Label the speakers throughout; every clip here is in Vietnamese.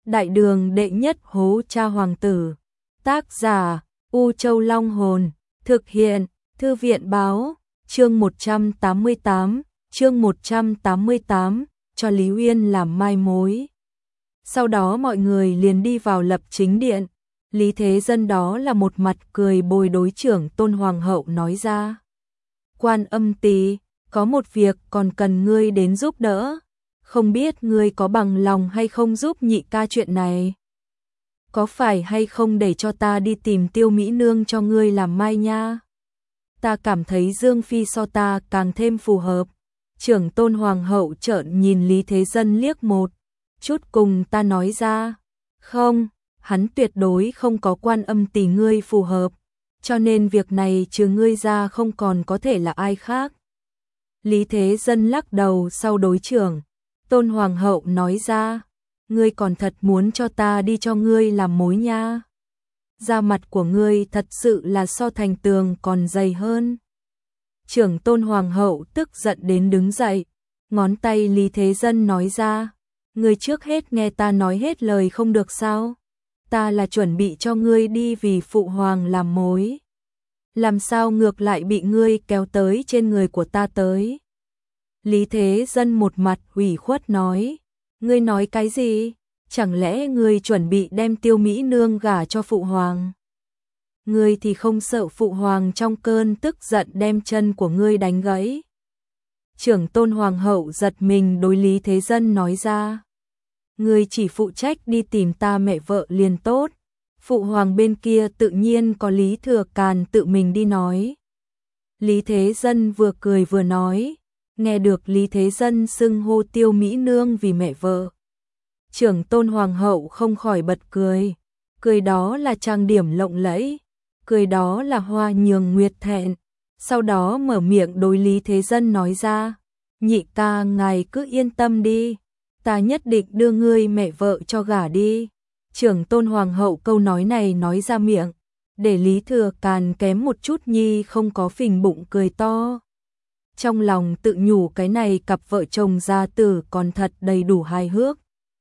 Speaker 1: Đại đường đệ nhất hố cha hoàng tử. Tác giả U Châu Long Hồn. Thực hiện Thư viện Báo. Chương 188, cho Lý Uyên làm mai mối. Sau đó mọi người liền đi vào lập chính điện. Lý Thế Dân đó là một mặt cười bồi đối trưởng Tôn Hoàng hậu nói ra. Quan Âm Tỳ, có một việc còn cần ngươi đến giúp đỡ. Không biết ngươi có bằng lòng hay không giúp nhị ca chuyện này? Có phải hay không để cho ta đi tìm Tiêu Mỹ Nương cho ngươi làm mai nha? Ta cảm thấy Dương Phi so ta càng thêm phù hợp. Trưởng Tôn Hoàng hậu trợn nhìn Lý Thế Dân liếc một chút cùng ta nói ra. Không, hắn tuyệt đối không có Quan Âm Tỳ ngươi phù hợp. Cho nên việc này trừ ngươi ra không còn có thể là ai khác. Lý Thế Dân lắc đầu sau đối trưởng. Tôn Hoàng hậu nói ra. Ngươi còn thật muốn cho ta đi cho ngươi làm mối nha. Da mặt của ngươi thật sự là so thành tường còn dày hơn. Trưởng Tôn Hoàng hậu tức giận đến đứng dậy. Ngón tay Lý Thế Dân nói ra. Ngươi trước hết nghe ta nói hết lời không được sao? Ta là chuẩn bị cho ngươi đi vì phụ hoàng làm mối. Làm sao ngược lại bị ngươi kéo tới trên người của ta tới? Lý Thế Dân một mặt ủy khuất nói. Ngươi nói cái gì? Chẳng lẽ ngươi chuẩn bị đem Tiêu Mỹ Nương gả cho phụ hoàng? Ngươi thì không sợ phụ hoàng trong cơn tức giận đem chân của ngươi đánh gãy? Trưởng Tôn Hoàng hậu giật mình đối Lý Thế Dân nói ra. Ngươi chỉ phụ trách đi tìm ta mẹ vợ liền tốt. Phụ hoàng bên kia tự nhiên có Lý Thừa Càn tự mình đi nói. Lý Thế Dân vừa cười vừa nói. Nghe được Lý Thế Dân xưng hô Tiêu Mỹ Nương vì mẹ vợ. Trưởng Tôn Hoàng hậu không khỏi bật cười. Cười đó là trang điểm lộng lẫy. Cười đó là hoa nhường nguyệt thẹn. Sau đó mở miệng đối Lý Thế Dân nói ra. Nhị ca ngài cứ yên tâm đi. Ta nhất định đưa ngươi mẹ vợ cho gả đi. Trưởng Tôn Hoàng hậu câu nói này nói ra miệng. Để Lý Thừa Càn kém một chút nhi không có phình bụng cười to. Trong lòng tự nhủ cái này cặp vợ chồng gia tử còn thật đầy đủ hài hước.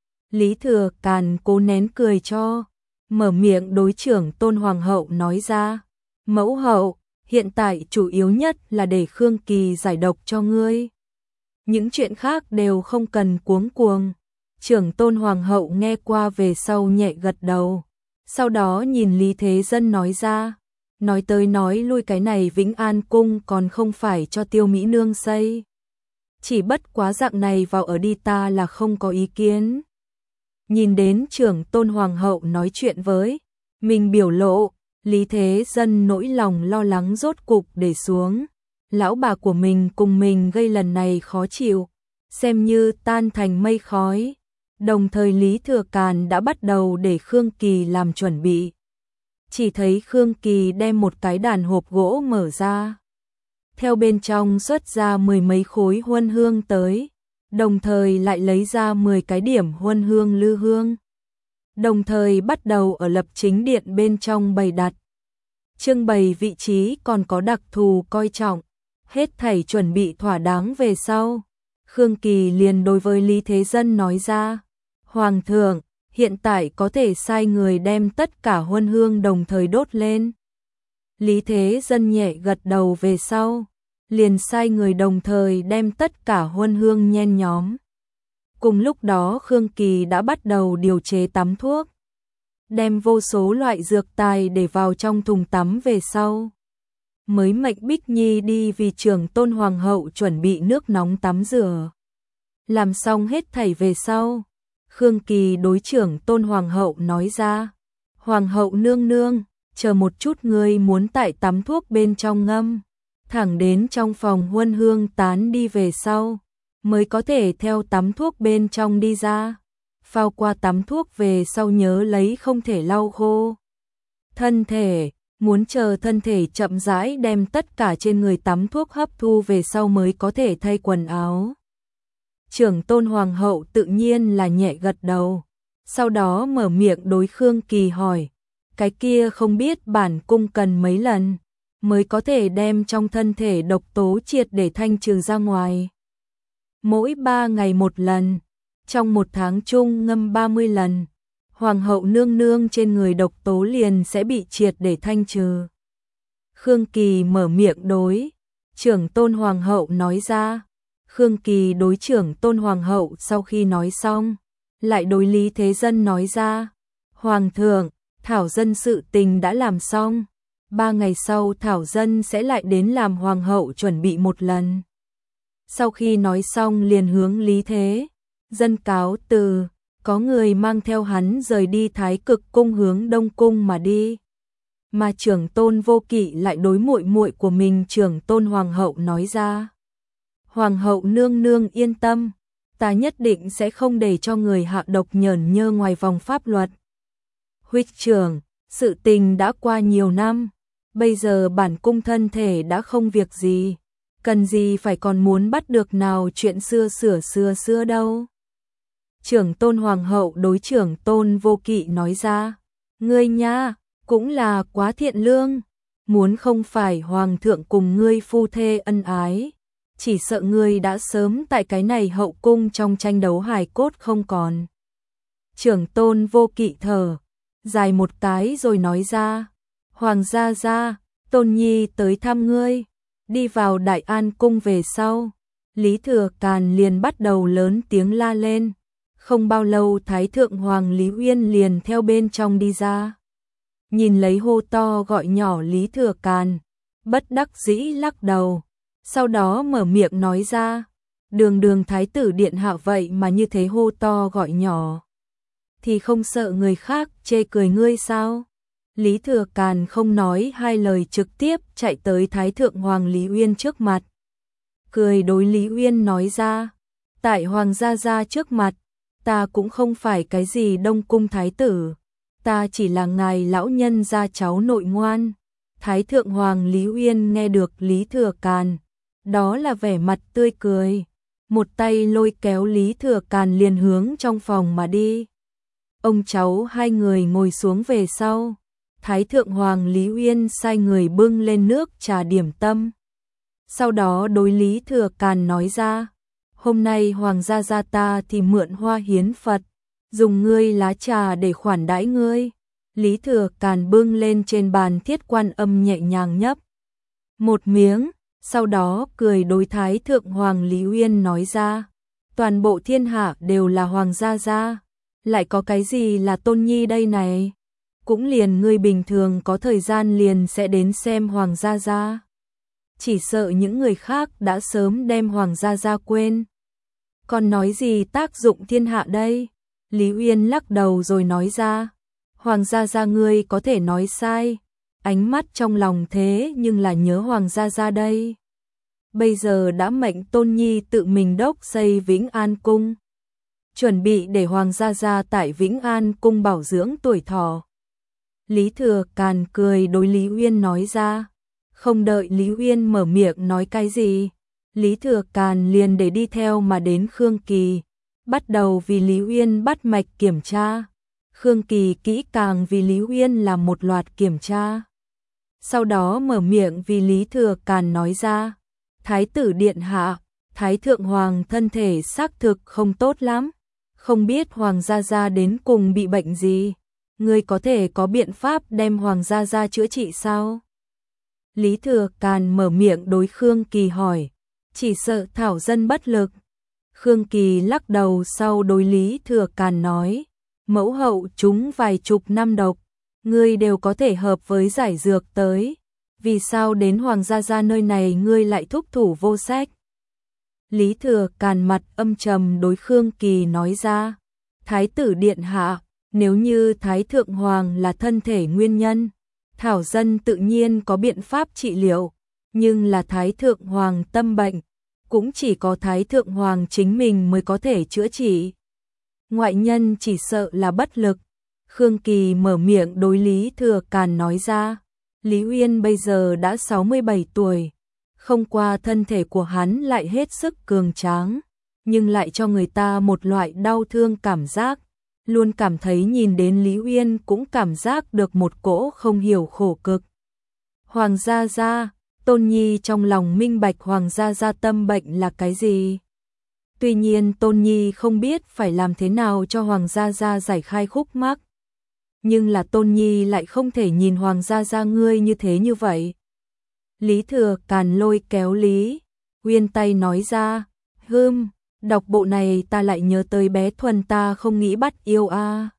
Speaker 1: Lý Thừa Càn cố nén cười cho. Mở miệng đối trưởng Tôn Hoàng hậu nói ra. Mẫu hậu, hiện tại chủ yếu nhất là để Khương Kỳ giải độc cho ngươi. Những chuyện khác đều không cần cuống cuồng. Trưởng Tôn Hoàng hậu nghe qua về sau nhẹ gật đầu. Sau đó nhìn Lý Thế Dân nói ra. Nói tới nói lui cái này Vĩnh An Cung còn không phải cho Tiêu Mỹ Nương xây. Chỉ bất quá dạng này vào ở đi ta là không có ý kiến. Nhìn đến trưởng Tôn Hoàng hậu nói chuyện với mình biểu lộ, Lý Thế Dân nỗi lòng lo lắng rốt cục để xuống. Lão bà của mình cùng mình gây lần này khó chịu, xem như tan thành mây khói. Đồng thời Lý Thừa Càn đã bắt đầu để Khương Kỳ làm chuẩn bị. Chỉ thấy Khương Kỳ đem một cái đàn hộp gỗ mở ra. Theo bên trong xuất ra 10 mấy khối huân hương tới. Đồng thời lại lấy ra 10 cái điểm huân hương lư hương. Đồng thời bắt đầu ở lập chính điện bên trong bày đặt. Trưng bày vị trí còn có đặc thù coi trọng. Hết thảy chuẩn bị thỏa đáng về sau. Khương Kỳ liền đối với Lý Thế Dân nói ra. Hoàng thượng, hiện tại có thể sai người đem tất cả huân hương đồng thời đốt lên. Lý Thế Dân nhẹ gật đầu về sau. Liền sai người đồng thời đem tất cả huân hương nhen nhóm. Cùng lúc đó Khương Kỳ đã bắt đầu điều chế tắm thuốc. Đem vô số loại dược tài để vào trong thùng tắm về sau. Mới mệnh Bích Nhi đi vì trưởng Tôn Hoàng hậu chuẩn bị nước nóng tắm rửa. Làm xong hết thảy về sau. Khương Kỳ đối trưởng Tôn Hoàng hậu nói ra. Hoàng hậu nương nương, chờ một chút ngươi muốn tại tắm thuốc bên trong ngâm. Thẳng đến trong phòng huân hương tán đi về sau. Mới có thể theo tắm thuốc bên trong đi ra. Phao qua tắm thuốc về sau nhớ lấy không thể lau khô thân thể. Muốn chờ thân thể chậm rãi đem tất cả trên người tắm thuốc hấp thu về sau mới có thể thay quần áo. Trưởng Tôn Hoàng hậu tự nhiên là nhẹ gật đầu. Sau đó mở miệng đối Khương Kỳ hỏi. Cái kia không biết bản cung cần mấy lần mới có thể đem trong thân thể độc tố triệt để thanh trừ ra ngoài. Mỗi 3 ngày một lần. Trong một tháng chung ngâm 30 lần. Hoàng hậu nương nương trên người độc tố liền sẽ bị triệt để thanh trừ. Khương Kỳ mở miệng đối trưởng tôn hoàng hậu nói ra. Khương Kỳ đối trưởng tôn hoàng hậu sau khi nói xong, lại đối Lý Thế Dân nói ra. Hoàng thượng, Thảo Dân sự tình đã làm xong. 3 ngày sau Thảo Dân sẽ lại đến làm hoàng hậu chuẩn bị một lần. Sau khi nói xong liền hướng Lý Thế Dân cáo từ, có người mang theo hắn rời đi Thái Cực cung hướng Đông cung mà đi. Mà trưởng tôn Vô Kỵ lại đối muội muội của mình trưởng tôn hoàng hậu nói ra. Hoàng hậu nương nương yên tâm, ta nhất định sẽ không để cho người hạ độc nhởn nhơ ngoài vòng pháp luật. Huynh trưởng, sự tình đã qua nhiều năm, bây giờ bản cung thân thể đã không việc gì, cần gì phải còn muốn bắt được nào chuyện xưa đâu. Trưởng tôn hoàng hậu đối trưởng tôn Vô Kỵ nói ra, ngươi nha, cũng là quá thiện lương, muốn không phải hoàng thượng cùng ngươi phu thê ân ái, chỉ sợ ngươi đã sớm tại cái này hậu cung trong tranh đấu hài cốt không còn. Trưởng tôn Vô Kỵ thở dài một cái rồi nói ra, hoàng gia, Tôn Nhi tới thăm ngươi. Đi vào Đại An cung về sau, Lý Thừa Càn liền bắt đầu lớn tiếng la lên. Không bao lâu Thái Thượng Hoàng Lý Uyên liền theo bên trong đi ra. Nhìn lấy hô to gọi nhỏ Lý Thừa Càn, bất đắc dĩ lắc đầu. Sau đó mở miệng nói ra, đường Thái tử điện hạ vậy mà như thế hô to gọi nhỏ. Thì không sợ người khác chê cười ngươi sao? Lý Thừa Càn không nói hai lời trực tiếp chạy tới Thái Thượng Hoàng Lý Uyên trước mặt. Cười đối Lý Uyên nói ra, tại Hoàng gia trước mặt, ta cũng không phải cái gì Đông cung thái tử, ta chỉ là ngài lão nhân gia cháu nội ngoan. Thái Thượng Hoàng Lý Uyên nghe được Lý Thừa Càn, đó là vẻ mặt tươi cười, một tay lôi kéo Lý Thừa Càn liền hướng trong phòng mà đi. Ông cháu hai người ngồi xuống về sau, Thái Thượng Hoàng Lý Uyên sai người bưng lên nước trà điểm tâm. Sau đó đối Lý Thừa Càn nói ra, hôm nay Hoàng gia ta thì mượn hoa hiến Phật, dùng ngươi lá trà để khoản đãi ngươi. Lý Thừa Càn bưng lên trên bàn Thiết Quan Âm nhẹ nhàng nhấp một miếng, sau đó cười đối Thái Thượng Hoàng Lý Uyên nói ra, toàn bộ thiên hạ đều là Hoàng gia, lại có cái gì là Tôn Nhi đây này? Cũng liền ngươi bình thường có thời gian liền sẽ đến xem Hoàng gia. Chỉ sợ những người khác đã sớm đem Hoàng gia quên. Còn nói gì tác dụng thiên hạ đây? Lý Uyên lắc đầu rồi nói ra, Hoàng gia ngươi có thể nói sai, ánh mắt trong lòng thế nhưng là nhớ Hoàng gia đây. Bây giờ đã mệnh Tôn Nhi tự mình đốc xây Vĩnh An cung, chuẩn bị để Hoàng gia tại Vĩnh An cung bảo dưỡng tuổi thọ. Lý Thừa Càn cười đối Lý Uyên nói ra, không đợi Lý Uyên mở miệng nói cái gì, Lý Thừa Càn liền để đi theo mà đến Khương Kỳ, bắt đầu vì Lý Uyên bắt mạch kiểm tra. Khương Kỳ kỹ càng vì Lý Uyên làm một loạt kiểm tra. Sau đó mở miệng vì Lý Thừa Càn nói ra, Thái tử điện hạ, Thái Thượng Hoàng thân thể xác thực không tốt lắm, không biết Hoàng gia đến cùng bị bệnh gì, ngươi có thể có biện pháp đem Hoàng gia chữa trị sao? Lý Thừa Càn mở miệng đối Khương Kỳ hỏi, chỉ sợ Thảo Dân bất lực. Khương Kỳ lắc đầu sau đối Lý Thừa Càn nói, mẫu hậu chúng vài chục năm độc, ngươi đều có thể hợp với giải dược tới, vì sao đến Hoàng gia nơi này ngươi lại thúc thủ vô sách? Lý Thừa Càn mặt âm trầm đối Khương Kỳ nói ra, Thái tử điện hạ, nếu như Thái Thượng Hoàng là thân thể nguyên nhân, Thảo Dân tự nhiên có biện pháp trị liệu, nhưng là Thái Thượng Hoàng tâm bệnh, cũng chỉ có Thái Thượng Hoàng chính mình mới có thể chữa trị. Ngoại nhân chỉ sợ là bất lực. Khương Kỳ mở miệng đối Lý Thừa Càn nói ra, Lý Uyên bây giờ đã 67 tuổi, không qua thân thể của hắn lại hết sức cường tráng, nhưng lại cho người ta một loại đau thương cảm giác, luôn cảm thấy nhìn đến Lý Uyên cũng cảm giác được một cỗ không hiểu khổ cực. Hoàng gia, Tôn Nhi trong lòng minh bạch Hoàng gia tâm bệnh là cái gì. Tuy nhiên Tôn Nhi không biết phải làm thế nào cho Hoàng gia giải khai khúc mắc, nhưng là Tôn Nhi lại không thể nhìn Hoàng gia gia ngươi như thế như vậy. Lý Thừa Càn lôi kéo Lý Uyên tay nói ra, đọc bộ này ta lại nhớ tới bé Thuần ta không nghĩ bắt yêu a.